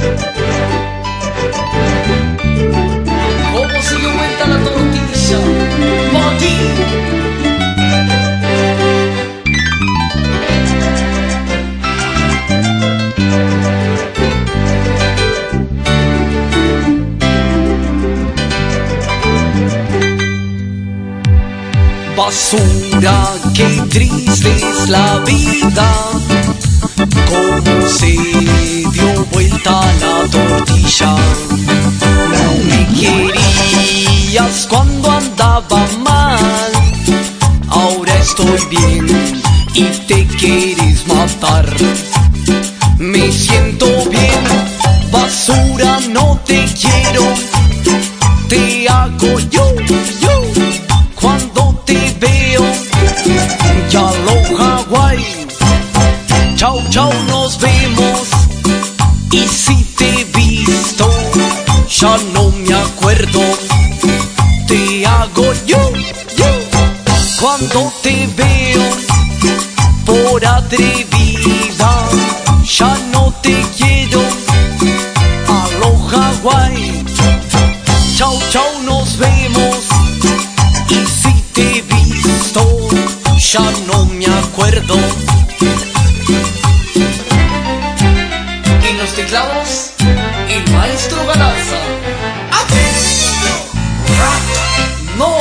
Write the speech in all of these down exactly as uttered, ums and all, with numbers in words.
¿Cómo se dio vuelta la tortilla? ¡Pa' ti! Basura, qué triste es la vida, cómo se dio vuelta la tortilla. No me querías cuando andaba mal, ahora estoy bien y te quieres matar. Me siento bien, basura, no te quiero, te hago yo, yo, cuando te veo. Ya lo Hawái, chau chau, nos vemos. Y si te he visto, ya no me acuerdo, te hago yo, yo, cuando te veo. Por atrevida, ya no te quiero. Aloha Hawái, chau chau, nos vemos. Y si te he visto, ya no me acuerdo. En los teclados, el maestro Galarza. ¡No!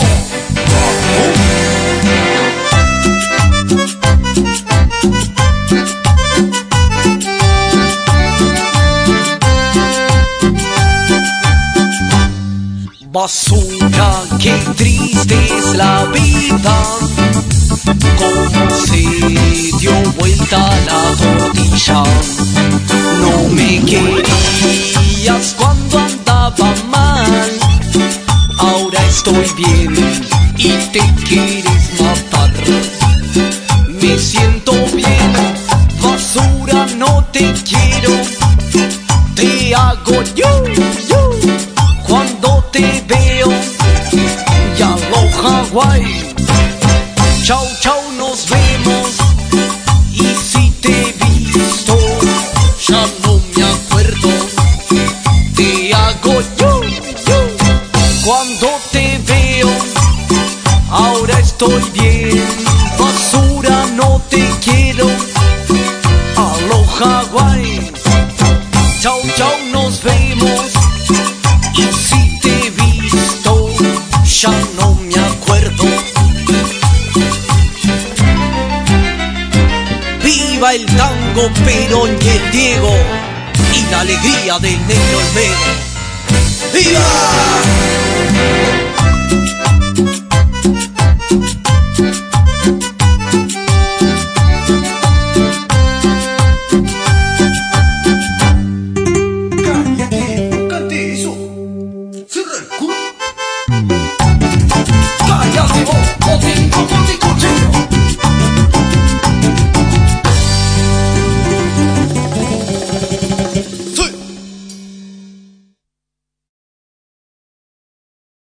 Basura, qué triste es la vida, cómo se dio vuelta la tortilla. No me querías cuando andaba mal, ahora estoy bien y te quieres matar. Me siento bien, basura, no te quiero, te hago yo, yo, cuando te veo. Ya lo Hawái, chau chau, nos vemos. Y si te he visto, ya no me acuerdo, te hago yo, yo, cuando te veo. Ahora estoy bien, basura, no te quiero. Aloha Hawái, chau chau, nos vemos. Y si te he visto, ya no me acuerdo. Viva el tango, Perón y el Diego, y la alegría del negro Olmedo. ¡Viva!